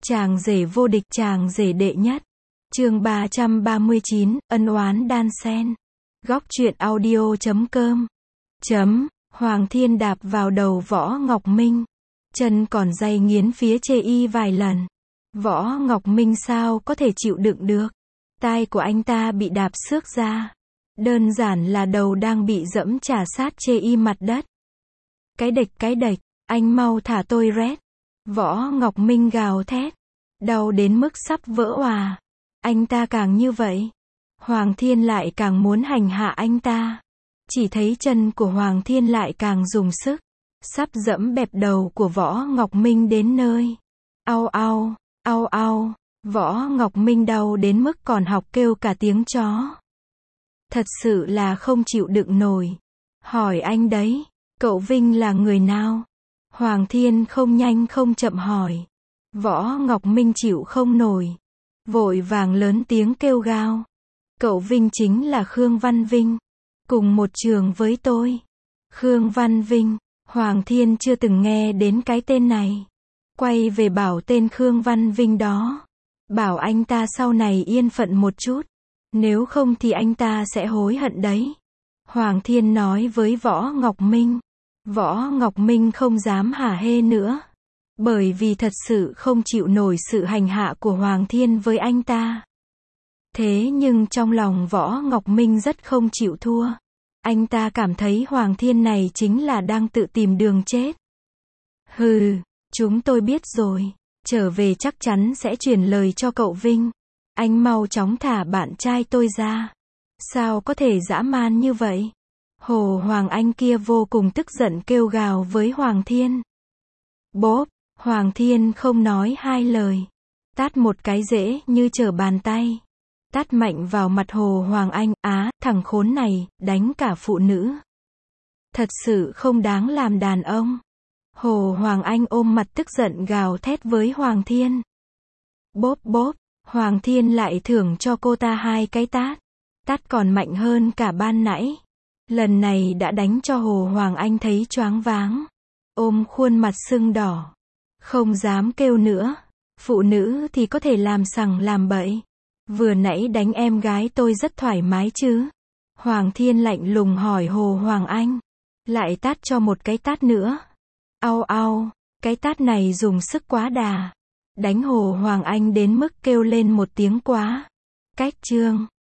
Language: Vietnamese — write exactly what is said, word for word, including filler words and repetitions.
Chàng rể vô địch, chàng rể đệ nhất. Chương ba trăm ba mươi chín, ân oán đan xen. Góc truyện audio chấm com. Chấm, Hoàng Thiên đạp vào đầu Võ Ngọc Minh. Chân còn day nghiến phía chê y vài lần. Võ Ngọc Minh sao có thể chịu đựng được. Tai của anh ta bị đạp xước ra. Đơn giản là đầu đang bị dẫm chà sát chê y mặt đất. Cái địch cái địch, anh mau thả tôi rét. Võ Ngọc Minh gào thét. Đau đến mức sắp vỡ òa. Anh ta càng như vậy, Hoàng Thiên lại càng muốn hành hạ anh ta. Chỉ thấy chân của Hoàng Thiên lại càng dùng sức. Sắp dẫm bẹp đầu của Võ Ngọc Minh đến nơi. Au au, au au, Võ Ngọc Minh đau đến mức còn học kêu cả tiếng chó. Thật sự là không chịu đựng nổi. Hỏi anh đấy, cậu Vinh là người nào? Hoàng Thiên không nhanh không chậm hỏi. Võ Ngọc Minh chịu không nổi. Vội vàng lớn tiếng kêu gào. Cậu Vinh chính là Khương Văn Vinh. Cùng một trường với tôi. Khương Văn Vinh. Hoàng Thiên chưa từng nghe đến cái tên này. Quay về bảo tên Khương Văn Vinh đó. Bảo anh ta sau này yên phận một chút. Nếu không thì anh ta sẽ hối hận đấy. Hoàng Thiên nói với Võ Ngọc Minh. Võ Ngọc Minh không dám hả hê nữa. Bởi vì thật sự không chịu nổi sự hành hạ của Hoàng Thiên với anh ta. Thế nhưng trong lòng Võ Ngọc Minh rất không chịu thua. Anh ta cảm thấy Hoàng Thiên này chính là đang tự tìm đường chết. Hừ, chúng tôi biết rồi. Trở về chắc chắn sẽ truyền lời cho cậu Vinh. Anh mau chóng thả bạn trai tôi ra. Sao có thể dã man như vậy? Hồ Hoàng Anh kia vô cùng tức giận kêu gào với Hoàng Thiên. Bốp, Hoàng Thiên không nói hai lời. Tát một cái dễ như trở bàn tay. Tát mạnh vào mặt Hồ Hoàng Anh. Á, thằng khốn này, đánh cả phụ nữ. Thật sự không đáng làm đàn ông. Hồ Hoàng Anh ôm mặt tức giận gào thét với Hoàng Thiên. Bốp bốp, Hoàng Thiên lại thưởng cho cô ta hai cái tát. Tát còn mạnh hơn cả ban nãy. Lần này đã đánh cho Hồ Hoàng Anh thấy choáng váng. Ôm khuôn mặt sưng đỏ. Không dám kêu nữa. Phụ nữ thì có thể làm sằng làm bậy. Vừa nãy đánh em gái tôi rất thoải mái chứ? Hoàng Thiên lạnh lùng hỏi Hồ Hoàng Anh. Lại tát cho một cái tát nữa. Au au, cái tát này dùng sức quá đà. Đánh Hồ Hoàng Anh đến mức kêu lên một tiếng quá. Cách chương.